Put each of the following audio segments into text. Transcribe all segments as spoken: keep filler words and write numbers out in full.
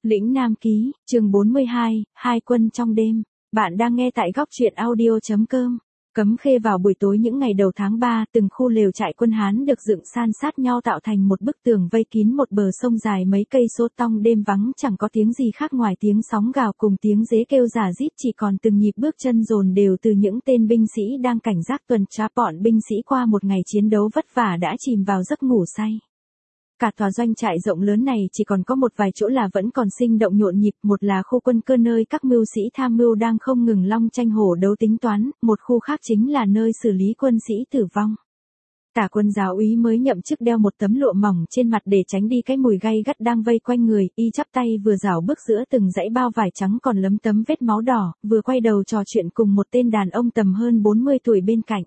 Lĩnh Nam Ký, chương bốn mươi hai, Hai quân trong đêm. Bạn đang nghe tại góc truyện audio.com. Cấm Khê vào buổi tối những ngày đầu tháng ba, từng khu lều trại quân Hán được dựng san sát nhau tạo thành một bức tường vây kín một bờ sông dài mấy cây số tong, đêm vắng chẳng có tiếng gì khác ngoài tiếng sóng gào cùng tiếng dế kêu rả rít, chỉ còn từng nhịp bước chân dồn đều từ những tên binh sĩ đang cảnh giác tuần tra. Bọn binh sĩ qua một ngày chiến đấu vất vả đã chìm vào giấc ngủ say. Cả tòa doanh trại rộng lớn này chỉ còn có một vài chỗ là vẫn còn sinh động nhộn nhịp, một là khu quân cơ nơi các mưu sĩ tham mưu đang không ngừng long tranh hổ đấu tính toán, một khu khác chính là nơi xử lý quân sĩ tử vong. Tả quân giáo úy mới nhậm chức đeo một tấm lụa mỏng trên mặt để tránh đi cái mùi gay gắt đang vây quanh người, y chắp tay vừa rảo bước giữa từng dãy bao vải trắng còn lấm tấm vết máu đỏ, vừa quay đầu trò chuyện cùng một tên đàn ông tầm hơn bốn mươi tuổi bên cạnh.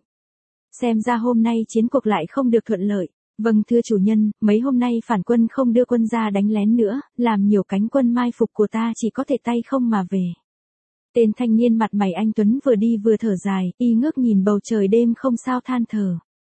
Xem ra hôm nay chiến cuộc lại không được thuận lợi. Vâng thưa chủ nhân, mấy hôm nay phản quân không đưa quân ra đánh lén nữa, làm nhiều cánh quân mai phục của ta chỉ có thể tay không mà về. Tên thanh niên mặt mày anh tuấn vừa đi vừa thở dài, y ngước nhìn bầu trời đêm không sao than thở.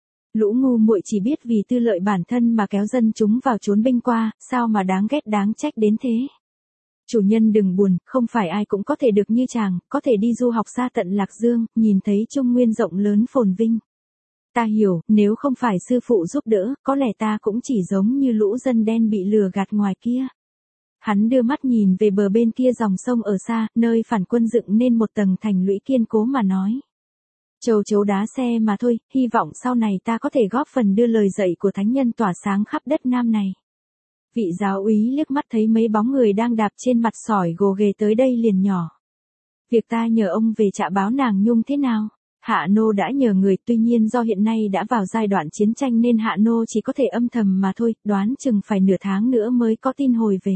Lũ ngu muội chỉ biết vì tư lợi bản thân mà kéo dân chúng vào trốn binh qua, sao mà đáng ghét đáng trách đến thế. Chủ nhân đừng buồn, không phải ai cũng có thể được như chàng, có thể đi du học xa tận Lạc Dương, nhìn thấy Trung Nguyên rộng lớn phồn vinh. Ta hiểu, nếu không phải sư phụ giúp đỡ, có lẽ ta cũng chỉ giống như lũ dân đen bị lừa gạt ngoài kia. Hắn đưa mắt nhìn về bờ bên kia dòng sông ở xa, nơi phản quân dựng nên một tầng thành lũy kiên cố mà nói. Châu chấu đá xe mà thôi, hy vọng sau này ta có thể góp phần đưa lời dạy của thánh nhân tỏa sáng khắp đất Nam này. Vị giáo úy liếc mắt thấy mấy bóng người đang đạp trên mặt sỏi gồ ghề tới đây liền nhỏ. Việc ta nhờ ông về trả báo nàng Nhung thế nào? Hạ Nô đã nhờ người, tuy nhiên do hiện nay đã vào giai đoạn chiến tranh nên Hạ Nô chỉ có thể âm thầm mà thôi, đoán chừng phải nửa tháng nữa mới có tin hồi về.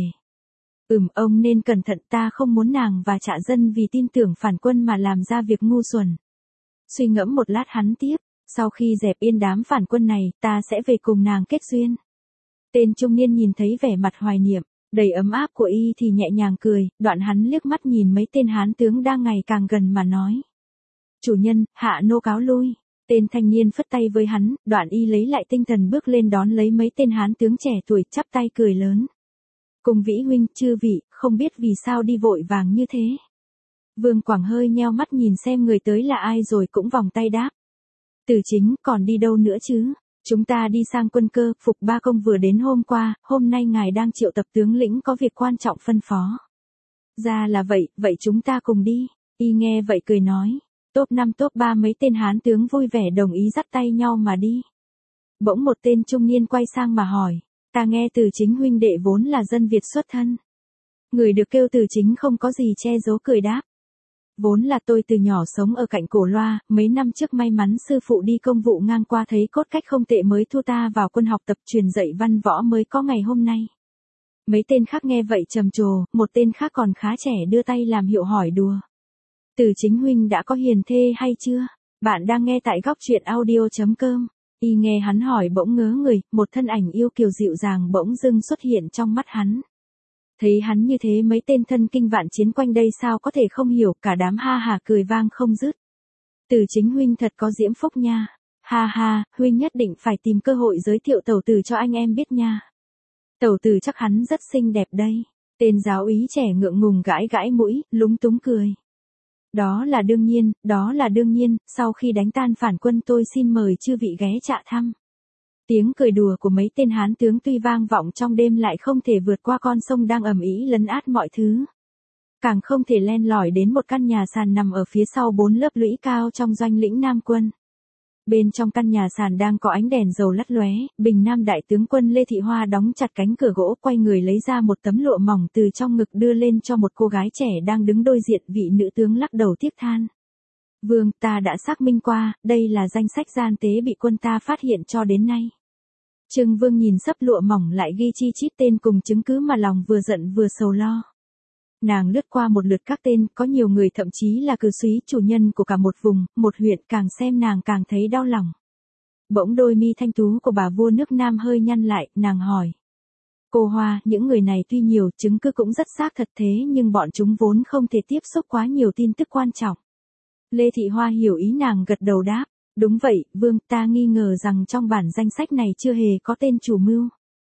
Ừm, ông nên cẩn thận, ta không muốn nàng và Trạ Dân vì tin tưởng phản quân mà làm ra việc ngu xuẩn. Suy ngẫm một lát hắn tiếp, sau khi dẹp yên đám phản quân này, ta sẽ về cùng nàng kết duyên. Tên trung niên nhìn thấy vẻ mặt hoài niệm, đầy ấm áp của y thì nhẹ nhàng cười, đoạn hắn liếc mắt nhìn mấy tên hán tướng đang ngày càng gần mà nói. Chủ nhân, Hạ Nô cáo lui. Tên thanh niên phất tay với hắn, đoạn y lấy lại tinh thần bước lên đón lấy mấy tên hán tướng trẻ tuổi, chắp tay cười lớn. Cùng Vĩ huynh, chư vị, không biết vì sao đi vội vàng như thế. Vương Quảng hơi nheo mắt nhìn xem người tới là ai rồi cũng vòng tay đáp. Từ Chính, còn đi đâu nữa chứ? Chúng ta đi sang quân cơ, Phục Ba Công vừa đến hôm qua, hôm nay ngài đang triệu tập tướng lĩnh có việc quan trọng phân phó. Ra là vậy, vậy chúng ta cùng đi. Y nghe vậy cười nói. Top năm top ba mấy tên hán tướng vui vẻ đồng ý dắt tay nhau mà đi. Bỗng một tên trung niên quay sang mà hỏi, ta nghe Từ Chính huynh đệ vốn là dân Việt xuất thân. Người được kêu Từ Chính không có gì che giấu cười đáp. Vốn là tôi từ nhỏ sống ở cạnh Cổ Loa, mấy năm trước may mắn sư phụ đi công vụ ngang qua thấy cốt cách không tệ mới thu ta vào quân học tập truyền dạy văn võ mới có ngày hôm nay. Mấy tên khác nghe vậy trầm trồ, một tên khác còn khá trẻ đưa tay làm hiệu hỏi đùa. Từ Chính huynh đã có hiền thê hay chưa? Bạn đang nghe tại góc truyện audio.com. Y nghe hắn hỏi bỗng ngớ người, một thân ảnh yêu kiều dịu dàng bỗng dưng xuất hiện trong mắt hắn. Thấy hắn như thế mấy tên thân kinh vạn chiến quanh đây sao có thể không hiểu, cả đám ha hà cười vang không dứt. Từ Chính huynh thật có diễm phúc nha. Ha ha, huynh nhất định phải tìm cơ hội giới thiệu tẩu tử cho anh em biết nha. Tẩu tử chắc hắn rất xinh đẹp đây. Tên giáo úy trẻ ngượng ngùng gãi gãi mũi, lúng túng cười. Đó là đương nhiên, đó là đương nhiên, sau khi đánh tan phản quân tôi xin mời chư vị ghé Trạ thăm. Tiếng cười đùa của mấy tên hán tướng tuy vang vọng trong đêm lại không thể vượt qua con sông đang ầm ĩ lấn át mọi thứ. Càng không thể len lỏi đến một căn nhà sàn nằm ở phía sau bốn lớp lũy cao trong doanh lĩnh Nam quân. Bên trong căn nhà sàn đang có ánh đèn dầu lắt lóe, Bình Nam đại tướng quân Lê Thị Hoa đóng chặt cánh cửa gỗ, quay người lấy ra một tấm lụa mỏng từ trong ngực đưa lên cho một cô gái trẻ đang đứng đối diện. Vị nữ tướng lắc đầu tiếc than. Vương, ta đã xác minh qua, đây là danh sách gian tế bị quân ta phát hiện cho đến nay. Trương Vương nhìn sấp lụa mỏng lại ghi chi chít tên cùng chứng cứ mà lòng vừa giận vừa sầu lo. Nàng lướt qua một lượt các tên, có nhiều người thậm chí là cử súy chủ nhân của cả một vùng, một huyện, càng xem nàng càng thấy đau lòng. Bỗng đôi mi thanh tú của bà vua nước Nam hơi nhăn lại, nàng hỏi. Cô Hoa, những người này tuy nhiều, chứng cứ cũng rất xác thật thế nhưng bọn chúng vốn không thể tiếp xúc quá nhiều tin tức quan trọng. Lê Thị Hoa hiểu ý nàng gật đầu đáp. Đúng vậy, Vương, ta nghi ngờ rằng trong bản danh sách này chưa hề có tên chủ mưu.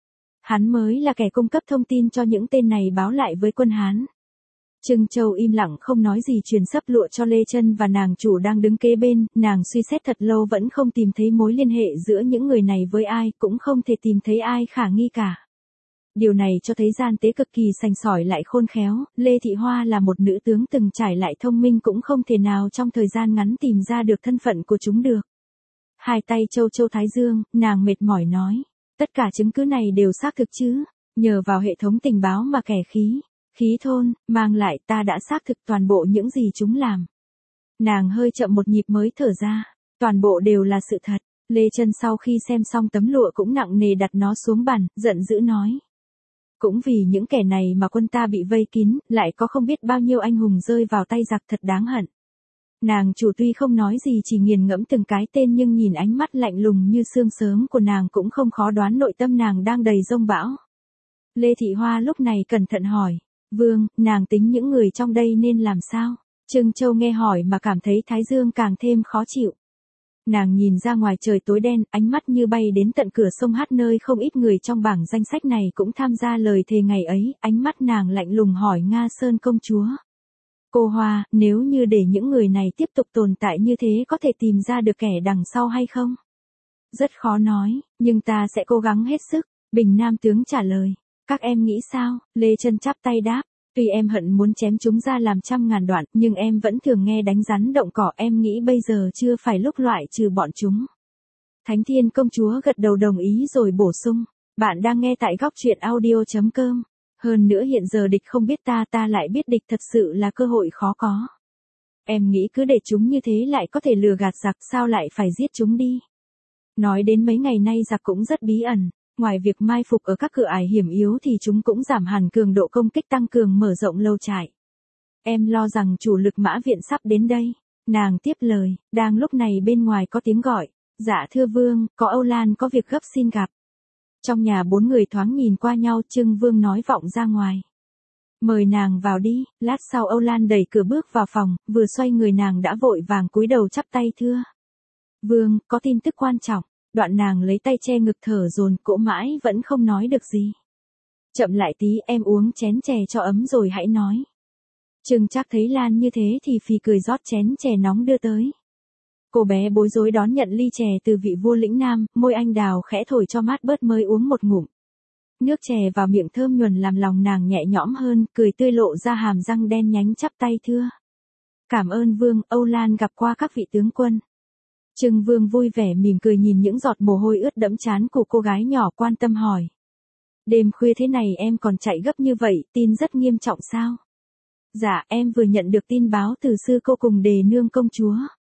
Hắn mới là kẻ cung cấp thông tin cho những tên này báo lại với quân Hán. Trưng Châu im lặng không nói gì truyền sấp lụa cho Lê Chân và nàng chủ đang đứng kế bên, nàng suy xét thật lâu vẫn không tìm thấy mối liên hệ giữa những người này với ai, cũng không thể tìm thấy ai khả nghi cả. Điều này cho thấy gian tế cực kỳ sành sỏi lại khôn khéo, Lê Thị Hoa là một nữ tướng từng trải lại thông minh cũng không thể nào trong thời gian ngắn tìm ra được thân phận của chúng được. Hai tay châu châu thái dương, nàng mệt mỏi nói, tất cả chứng cứ này đều xác thực chứ, nhờ vào hệ thống tình báo mà kẻ khí, khí thôn, mang lại ta đã xác thực toàn bộ những gì chúng làm. Nàng hơi chậm một nhịp mới thở ra, toàn bộ đều là sự thật. Lê Chân sau khi xem xong tấm lụa cũng nặng nề đặt nó xuống bàn, giận dữ nói. Cũng vì những kẻ này mà quân ta bị vây kín, lại có không biết bao nhiêu anh hùng rơi vào tay giặc thật đáng hận. Nàng chủ tuy không nói gì chỉ nghiền ngẫm từng cái tên nhưng nhìn ánh mắt lạnh lùng như sương sớm của nàng cũng không khó đoán nội tâm nàng đang đầy giông bão. Lê Thị Hoa lúc này cẩn thận hỏi, Vương, nàng tính những người trong đây nên làm sao? Trưng Châu nghe hỏi mà cảm thấy thái dương càng thêm khó chịu. Nàng nhìn ra ngoài trời tối đen, ánh mắt như bay đến tận cửa sông Hát nơi không ít người trong bảng danh sách này cũng tham gia lời thề ngày ấy, ánh mắt nàng lạnh lùng hỏi Nga Sơn công chúa. Cô Hoa, nếu như để những người này tiếp tục tồn tại như thế có thể tìm ra được kẻ đằng sau hay không? Rất khó nói, nhưng ta sẽ cố gắng hết sức, Bình Nam tướng trả lời. Các em nghĩ sao? Lê Chân chắp tay đáp. Tuy em hận muốn chém chúng ra làm trăm ngàn đoạn, nhưng em vẫn thường nghe đánh rắn động cỏ, em nghĩ bây giờ chưa phải lúc loại trừ bọn chúng. Thánh Thiên công chúa gật đầu đồng ý rồi bổ sung. Bạn đang nghe tại góc truyện audio chấm com. Hơn nữa hiện giờ địch không biết ta, ta lại biết địch, thật sự là cơ hội khó có. Em nghĩ cứ để chúng như thế lại có thể lừa gạt giặc, sao lại phải giết chúng đi. Nói đến mấy ngày nay giặc cũng rất bí ẩn. Ngoài việc mai phục ở các cửa ải hiểm yếu thì chúng cũng giảm hẳn cường độ công kích, tăng cường mở rộng lâu trại. Em lo rằng chủ lực mã viện sắp đến đây. Nàng tiếp lời, đang lúc này bên ngoài có tiếng gọi. Dạ thưa Vương, có Âu Lan có việc gấp xin gặp. Trong nhà bốn người thoáng nhìn qua nhau, Trưng Vương nói vọng ra ngoài. Mời nàng vào đi. Lát sau Âu Lan đẩy cửa bước vào phòng, vừa xoay người nàng đã vội vàng cúi đầu chắp tay thưa. Vương, có tin tức quan trọng. Đoạn nàng lấy tay che ngực thở dồn, cỗ mãi vẫn không nói được gì. Chậm lại tí, em uống chén chè cho ấm rồi hãy nói. Trừng Trác thấy Lan như thế thì phì cười rót chén chè nóng đưa tới. Cô bé bối rối đón nhận ly chè từ vị vua lĩnh Nam, môi anh đào khẽ thổi cho mát bớt mới uống một ngụm. Nước chè vào miệng thơm nhuần làm lòng nàng nhẹ nhõm hơn, cười tươi lộ ra hàm răng đen nhánh chắp tay thưa. Cảm ơn Vương, Âu Lan gặp qua các vị tướng quân. Trưng Vương vui vẻ mỉm cười nhìn những giọt mồ hôi ướt đẫm trán của cô gái nhỏ, quan tâm hỏi. Đêm khuya thế này em còn chạy gấp như vậy, tin rất nghiêm trọng sao? Dạ, em vừa nhận được tin báo từ sư cô cùng Đề Nương công chúa.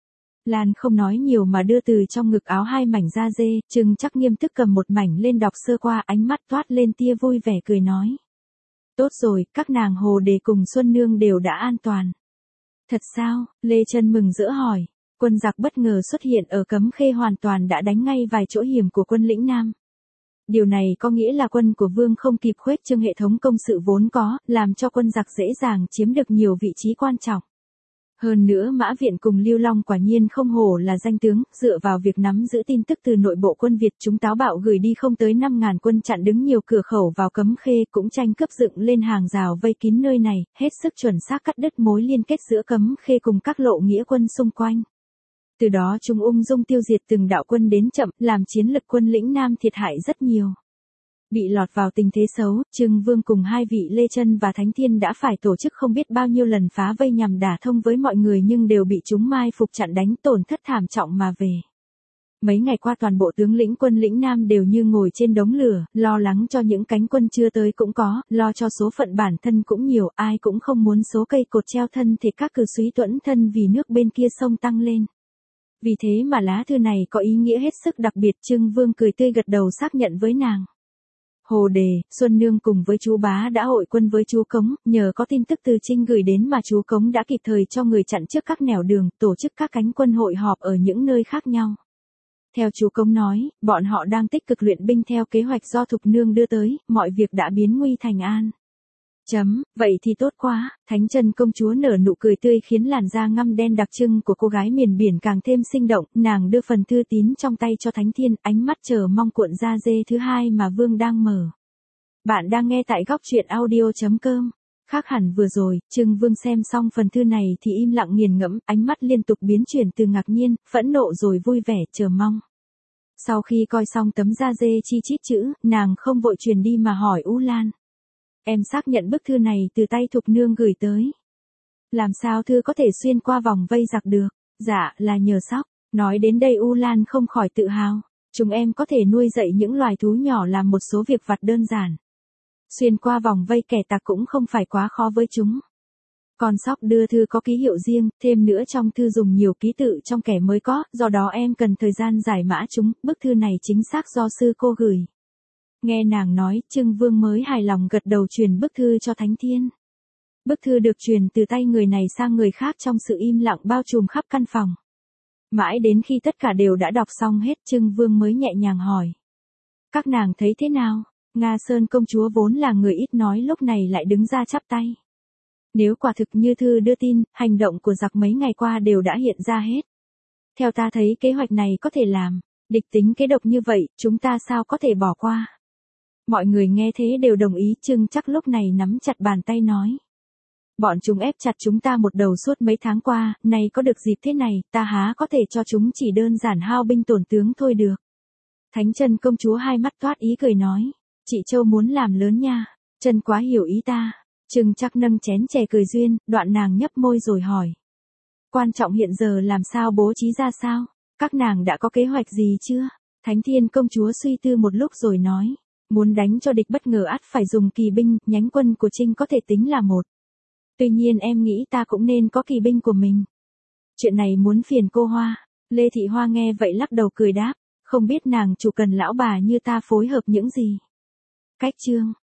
Lan không nói nhiều mà đưa từ trong ngực áo hai mảnh da dê, Trưng Trác nghiêm túc cầm một mảnh lên đọc sơ qua, ánh mắt toát lên tia vui vẻ cười nói. Tốt rồi, các nàng Hồ Đề cùng Xuân Nương đều đã an toàn. Thật sao? Lê Chân mừng rỡ hỏi. Quân giặc bất ngờ xuất hiện ở Cấm Khê hoàn toàn đã đánh ngay vài chỗ hiểm của quân lĩnh Nam. Điều này có nghĩa là quân của Vương không kịp khuếch trương hệ thống công sự vốn có, làm cho quân giặc dễ dàng chiếm được nhiều vị trí quan trọng. Hơn nữa Mã Viện cùng Lưu Long quả nhiên không hổ là danh tướng, dựa vào việc nắm giữ tin tức từ nội bộ quân Việt, chúng táo bạo gửi đi không tới năm ngàn quân chặn đứng nhiều cửa khẩu vào Cấm Khê, cũng tranh cướp dựng lên hàng rào vây kín nơi này, hết sức chuẩn xác cắt đứt mối liên kết giữa Cấm Khê cùng các lộ nghĩa quân xung quanh. Từ đó chúng ung dung tiêu diệt từng đạo quân đến chậm, làm chiến lực quân lĩnh Nam thiệt hại rất nhiều. Bị lọt vào tình thế xấu, Trưng Vương cùng hai vị Lê Chân và Thánh Thiên đã phải tổ chức không biết bao nhiêu lần phá vây nhằm đả thông với mọi người nhưng đều bị chúng mai phục chặn đánh, tổn thất thảm trọng mà về. Mấy ngày qua toàn bộ tướng lĩnh quân lĩnh Nam đều như ngồi trên đống lửa, lo lắng cho những cánh quân chưa tới cũng có, lo cho số phận bản thân cũng nhiều, ai cũng không muốn số cây cột treo thân thì các cử súy tuẫn thân vì nước bên kia sông tăng lên. Vì thế mà lá thư này có ý nghĩa hết sức đặc biệt. Trưng Vương cười tươi gật đầu xác nhận với nàng. Hồ Đề, Xuân Nương cùng với chú Bá đã hội quân với chú Cống, nhờ có tin tức từ Trinh gửi đến mà chú Cống đã kịp thời cho người chặn trước các nẻo đường, tổ chức các cánh quân hội họp ở những nơi khác nhau. Theo chú Cống nói, bọn họ đang tích cực luyện binh theo kế hoạch do Thục Nương đưa tới, mọi việc đã biến nguy thành an. Chấm, vậy thì tốt quá. Thánh Chân công chúa nở nụ cười tươi khiến làn da ngăm đen đặc trưng của cô gái miền biển càng thêm sinh động, nàng đưa phần thư tín trong tay cho Thánh Thiên, ánh mắt chờ mong cuộn da dê thứ hai mà Vương đang mở. Bạn đang nghe tại góc truyện audio.com. Khác hẳn vừa rồi, Trưng Vương xem xong phần thư này thì im lặng nghiền ngẫm, ánh mắt liên tục biến chuyển từ ngạc nhiên, phẫn nộ rồi vui vẻ, chờ mong. Sau khi coi xong tấm da dê chi chít chữ, nàng không vội truyền đi mà hỏi U Lan. Em xác nhận bức thư này từ tay Thục Nương gửi tới. Làm sao thư có thể xuyên qua vòng vây giặc được? Dạ, là nhờ sóc. Nói đến đây U Lan không khỏi tự hào. Chúng em có thể nuôi dạy những loài thú nhỏ làm một số việc vặt đơn giản. Xuyên qua vòng vây kẻ tặc cũng không phải quá khó với chúng. Còn sóc đưa thư có ký hiệu riêng, thêm nữa trong thư dùng nhiều ký tự trong kẻ mới có, do đó em cần thời gian giải mã chúng, bức thư này chính xác do sư cô gửi. Nghe nàng nói, Trưng Vương mới hài lòng gật đầu truyền bức thư cho Thánh Thiên. Bức thư được truyền từ tay người này sang người khác trong sự im lặng bao trùm khắp căn phòng. Mãi đến khi tất cả đều đã đọc xong hết, Trưng Vương mới nhẹ nhàng hỏi. Các nàng thấy thế nào? Nga Sơn công chúa vốn là người ít nói lúc này lại đứng ra chắp tay. Nếu quả thực như thư đưa tin, hành động của giặc mấy ngày qua đều đã hiện ra hết. Theo ta thấy kế hoạch này có thể làm, địch tính kế độc như vậy, chúng ta sao có thể bỏ qua. Mọi người nghe thế đều đồng ý, Trưng Trắc lúc này nắm chặt bàn tay nói. Bọn chúng ép chặt chúng ta một đầu suốt mấy tháng qua, nay có được dịp thế này, ta há có thể cho chúng chỉ đơn giản hao binh tổn tướng thôi được. Thánh Chân công chúa hai mắt toát ý cười nói. Chị Châu muốn làm lớn nha, Chân quá hiểu ý ta. Trưng Trắc nâng chén chè cười duyên, đoạn nàng nhấp môi rồi hỏi. Quan trọng hiện giờ làm sao bố trí ra sao? Các nàng đã có kế hoạch gì chưa? Thánh Thiên công chúa suy tư một lúc rồi nói. Muốn đánh cho địch bất ngờ ắt phải dùng kỳ binh, nhánh quân của Trinh có thể tính là một. Tuy nhiên em nghĩ ta cũng nên có kỳ binh của mình. Chuyện này muốn phiền cô Hoa. Lê Thị Hoa nghe vậy lắc đầu cười đáp. Không biết nàng chủ cần lão bà như ta phối hợp những gì. Cách chương.